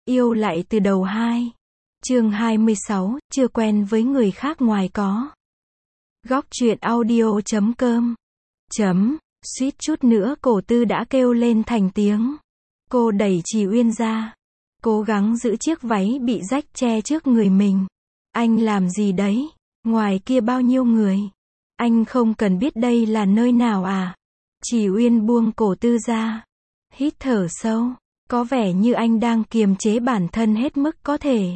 Yêu lại từ đầu 2. Chương 26, chưa quen với người khác ngoài có. Góc truyện audio.com. Suýt chút nữa Cổ Tư đã kêu lên thành tiếng. Cô đẩy Trì Uyên ra, cố gắng giữ chiếc váy bị rách che trước người mình. Anh làm gì đấy? Ngoài kia bao nhiêu người? Anh không cần biết đây là nơi nào à? Trì Uyên buông Cổ Tư ra, hít thở sâu, có vẻ như anh đang kiềm chế bản thân hết mức có thể.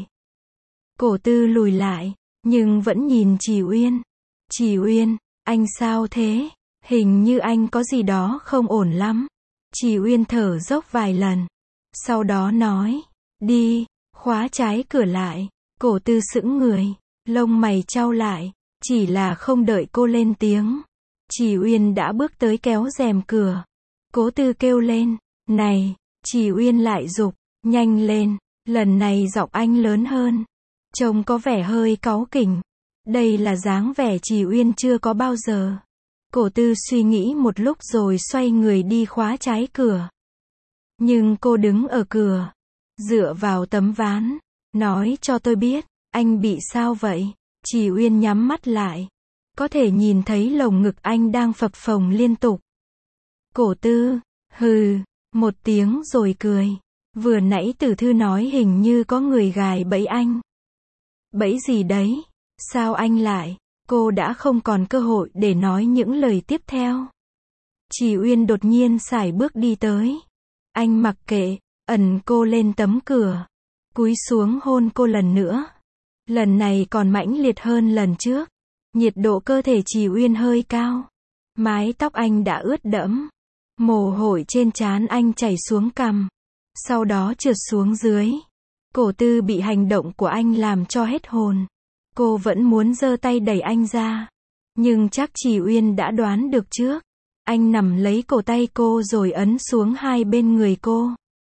Cổ Tư lùi lại, nhưng vẫn nhìn Trì Uyên. Trì Uyên, anh sao thế? Hình như anh có gì đó không ổn lắm. Trì Uyên thở dốc vài lần, sau đó nói, đi, khóa trái cửa lại. Cổ Tư sững người, lông mày chau lại, chỉ là không đợi cô lên tiếng. Trì Uyên đã bước tới kéo rèm cửa. Cổ Tư kêu lên, này, Trì Uyên lại giục, nhanh lên, lần này giọng anh lớn hơn. Trông có vẻ hơi cáu kỉnh. Đây là dáng vẻ Trì Uyên chưa có bao giờ. Cổ Tư suy nghĩ một lúc rồi xoay người đi khóa trái cửa. Nhưng cô đứng ở cửa, dựa vào tấm ván, nói cho tôi biết, anh bị sao vậy? Trì Uyên nhắm mắt lại, có thể nhìn thấy lồng ngực anh đang phập phồng liên tục. Cổ Tư, hừ, một tiếng rồi cười. Vừa nãy Tử Thư nói hình như có người gài bẫy anh. Bẫy gì đấy? Sao anh lại? Cô đã không còn cơ hội để nói những lời tiếp theo. Trì Uyên đột nhiên sải bước đi tới. Anh mặc kệ, ẩn cô lên tấm cửa, cúi xuống hôn cô lần nữa. Lần này còn mãnh liệt hơn lần trước. Nhiệt độ cơ thể Trì Uyên hơi cao. Mái tóc anh đã ướt đẫm. Mồ hôi trên trán anh chảy xuống cằm, sau đó trượt xuống dưới. Cổ Tư bị hành động của anh làm cho hết hồn. Cô vẫn muốn giơ tay đẩy anh ra, nhưng chắc Trì Uyên đã đoán được trước. Anh nắm lấy cổ tay cô rồi ấn xuống hai bên người cô.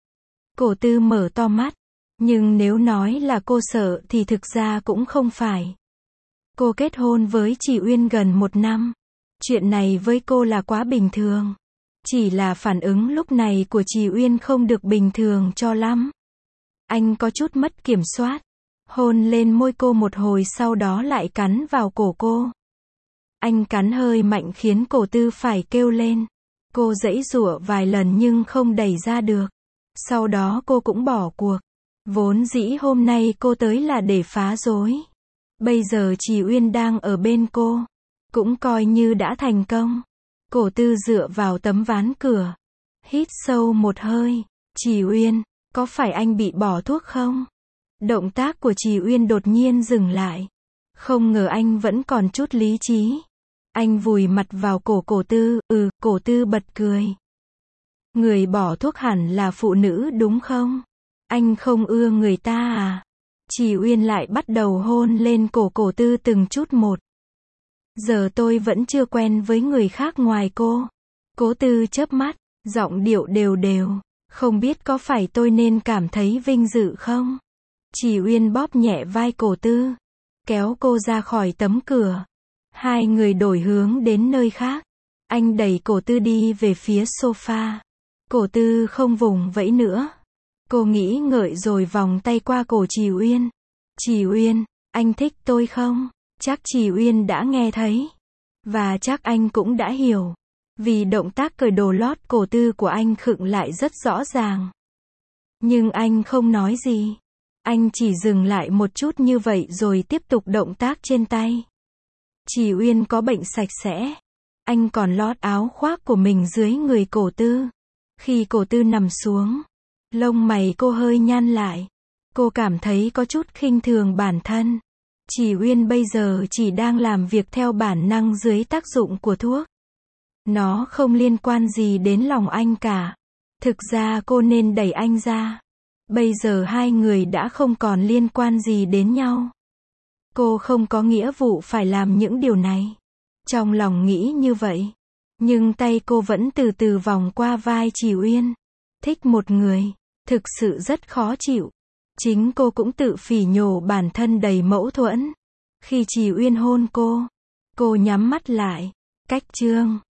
Cổ Tư mở to mắt, nhưng nếu nói là cô sợ thì thực ra cũng không phải. Cô kết hôn với Trì Uyên gần 1 năm. Chuyện này với cô là quá bình thường. Chỉ là phản ứng lúc này của Trì Uyên không được bình thường cho lắm. Anh có chút mất kiểm soát, hôn lên môi cô một hồi sau đó lại cắn vào cổ cô. Anh cắn hơi mạnh khiến Cổ Tư phải kêu lên. Cô giãy giụa vài lần nhưng không đẩy ra được. Sau đó cô cũng bỏ cuộc. Vốn dĩ hôm nay cô tới là để phá rối. Bây giờ Trì Uyên đang ở bên cô, cũng coi như đã thành công. Cổ Tư dựa vào tấm ván cửa, hít sâu một hơi. Trì Uyên, có phải anh bị bỏ thuốc không? Động tác của Trì Uyên đột nhiên dừng lại. Không ngờ anh vẫn còn chút lý trí. Anh vùi mặt vào cổ Cổ Tư. Cổ Tư bật cười. Người bỏ thuốc hẳn là phụ nữ đúng không? Anh không ưa người ta à? Trì Uyên lại bắt đầu hôn lên cổ Cổ Tư từng chút một. Giờ tôi vẫn chưa quen với người khác ngoài cô. Cổ Tư chớp mắt, giọng điệu đều đều. Không biết có phải tôi nên cảm thấy vinh dự không? Trì Uyên bóp nhẹ vai Cổ Tư, kéo cô ra khỏi tấm cửa. Hai người đổi hướng đến nơi khác. Anh đẩy Cổ Tư đi về phía sofa. Cổ Tư không vùng vẫy nữa. Cô nghĩ ngợi rồi vòng tay qua cổ Trì Uyên. Trì Uyên, anh thích tôi không? Chắc Trì Uyên đã nghe thấy. Và chắc anh cũng đã hiểu. Vì động tác cởi đồ lót Cổ Tư của anh khựng lại rất rõ ràng. Nhưng anh không nói gì. Anh chỉ dừng lại một chút như vậy rồi tiếp tục động tác trên tay. Trì Uyên có bệnh sạch sẽ. Anh còn lót áo khoác của mình dưới người Cổ Tư. Khi Cổ Tư nằm xuống, lông mày cô hơi nhăn lại. Cô cảm thấy có chút khinh thường bản thân. Trì Uyên bây giờ chỉ đang làm việc theo bản năng dưới tác dụng của thuốc. Nó không liên quan gì đến lòng anh cả. Thực ra cô nên đẩy anh ra. Bây giờ hai người đã không còn liên quan gì đến nhau. Cô không có nghĩa vụ phải làm những điều này. Trong lòng nghĩ như vậy. Nhưng tay cô vẫn từ từ vòng qua vai Trì Uyên. Thích một người, thực sự rất khó chịu. Chính cô cũng tự phỉ nhổ bản thân đầy mâu thuẫn. Khi Trì Uyên hôn cô nhắm mắt lại. Cách chương